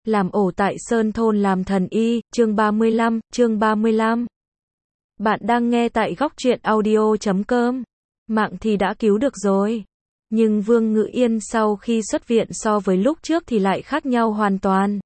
Làm ổ tại Sơn Thôn làm thần y, chương 35. Bạn đang nghe tại góc truyện audio.com. Mạng thì đã cứu được rồi. Nhưng Vương Ngự Yên sau khi xuất viện so với lúc trước thì lại khác nhau hoàn toàn.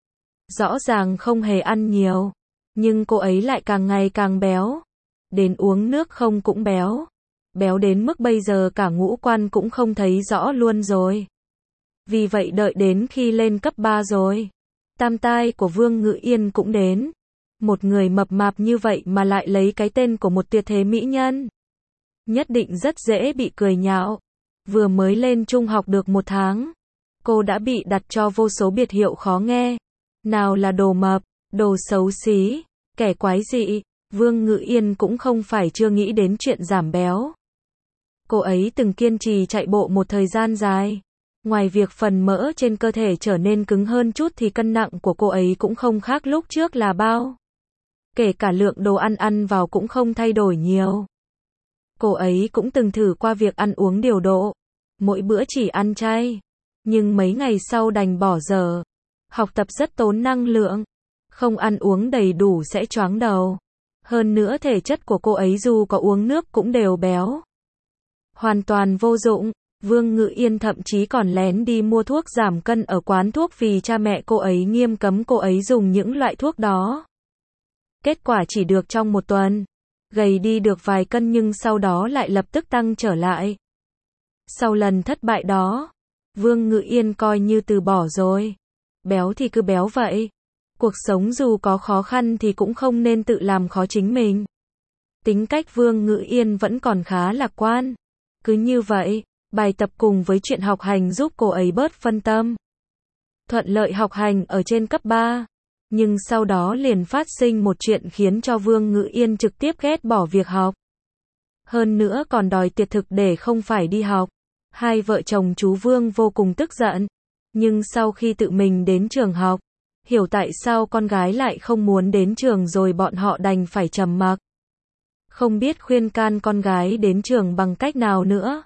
Rõ ràng không hề ăn nhiều, nhưng cô ấy lại càng ngày càng béo. Đến uống nước không cũng béo. Béo đến mức bây giờ cả ngũ quan cũng không thấy rõ luôn rồi. Vì vậy đợi đến khi lên cấp 3 rồi, tam tai của Vương Ngự Yên cũng đến. Một người mập mạp như vậy mà lại lấy cái tên của một tuyệt thế mỹ nhân. Nhất định rất dễ bị cười nhạo. Vừa mới lên trung học được 1 tháng, cô đã bị đặt cho vô số biệt hiệu khó nghe. Nào là đồ mập, đồ xấu xí, kẻ quái dị. Vương Ngự Yên cũng không phải chưa nghĩ đến chuyện giảm béo. Cô ấy từng kiên trì chạy bộ một thời gian dài. Ngoài việc phần mỡ trên cơ thể trở nên cứng hơn chút thì cân nặng của cô ấy cũng không khác lúc trước là bao. Kể cả lượng đồ ăn vào cũng không thay đổi nhiều. Cô ấy cũng từng thử qua việc ăn uống điều độ, mỗi bữa chỉ ăn chay. Nhưng mấy ngày sau đành bỏ dở. Học tập rất tốn năng lượng, không ăn uống đầy đủ sẽ choáng đầu. Hơn nữa thể chất của cô ấy dù có uống nước cũng đều béo. Hoàn toàn vô dụng. Vương Ngự Yên thậm chí còn lén đi mua thuốc giảm cân ở quán thuốc vì cha mẹ cô ấy nghiêm cấm cô ấy dùng những loại thuốc đó. Kết quả chỉ được trong 1 tuần, gầy đi được vài cân nhưng sau đó lại lập tức tăng trở lại. Sau lần thất bại đó, Vương Ngự Yên coi như từ bỏ rồi. Béo thì cứ béo vậy. Cuộc sống dù có khó khăn thì cũng không nên tự làm khó chính mình. Tính cách Vương Ngự Yên vẫn còn khá lạc quan. Cứ như vậy, bài tập cùng với chuyện học hành giúp cô ấy bớt phân tâm. Thuận lợi học hành ở trên cấp 3. Nhưng sau đó liền phát sinh một chuyện khiến cho Vương Ngự Yên trực tiếp ghét bỏ việc học. Hơn nữa còn đòi tiệt thực để không phải đi học. Hai vợ chồng chú Vương vô cùng tức giận. Nhưng sau khi tự mình đến trường học, hiểu tại sao con gái lại không muốn đến trường rồi bọn họ đành phải trầm mặc. Không biết khuyên can con gái đến trường bằng cách nào nữa.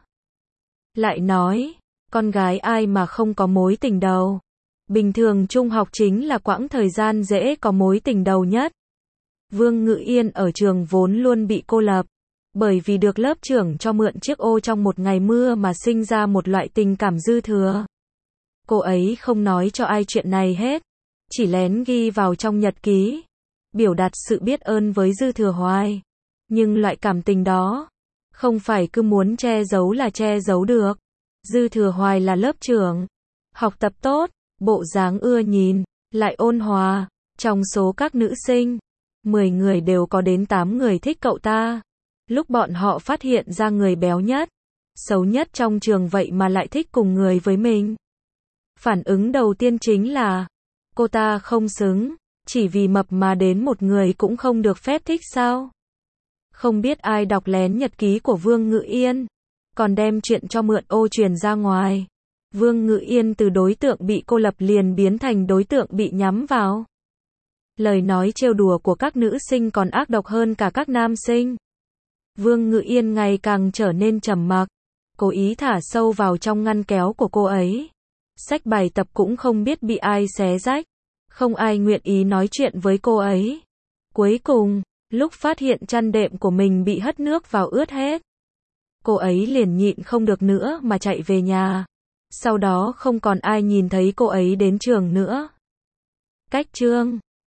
Lại nói, con gái ai mà không có mối tình đầu. Bình thường trung học chính là quãng thời gian dễ có mối tình đầu nhất. Vương Ngự Yên ở trường vốn luôn bị cô lập. Bởi vì được lớp trưởng cho mượn chiếc ô trong một ngày mưa mà sinh ra một loại tình cảm dư thừa. Cô ấy không nói cho ai chuyện này hết. Chỉ lén ghi vào trong nhật ký. Biểu đạt sự biết ơn với Dư Thừa Hoài. Nhưng loại cảm tình đó, không phải cứ muốn che giấu là che giấu được. Dư Thừa Hoài là lớp trưởng. Học tập tốt, bộ dáng ưa nhìn, lại ôn hòa. Trong số các nữ sinh, 10 người đều có đến 8 người thích cậu ta. Lúc bọn họ phát hiện ra người béo nhất, xấu nhất trong trường vậy mà lại thích cùng người với mình. Phản ứng đầu tiên chính là, cô ta không xứng, chỉ vì mập mà đến một người cũng không được phép thích sao? Không biết ai đọc lén nhật ký của Vương Ngự Yên, còn đem chuyện cho mượn ô truyền ra ngoài. Vương Ngự Yên từ đối tượng bị cô lập liền biến thành đối tượng bị nhắm vào. Lời nói trêu đùa của các nữ sinh còn ác độc hơn cả các nam sinh. Vương Ngự Yên ngày càng trở nên trầm mặc, cố ý thả sâu vào trong ngăn kéo của cô ấy. Sách bài tập cũng không biết bị ai xé rách, không ai nguyện ý nói chuyện với cô ấy. Cuối cùng, lúc phát hiện chăn đệm của mình bị hất nước vào ướt hết, cô ấy liền nhịn không được nữa mà chạy về nhà. Sau đó không còn ai nhìn thấy cô ấy đến trường nữa. Cách chương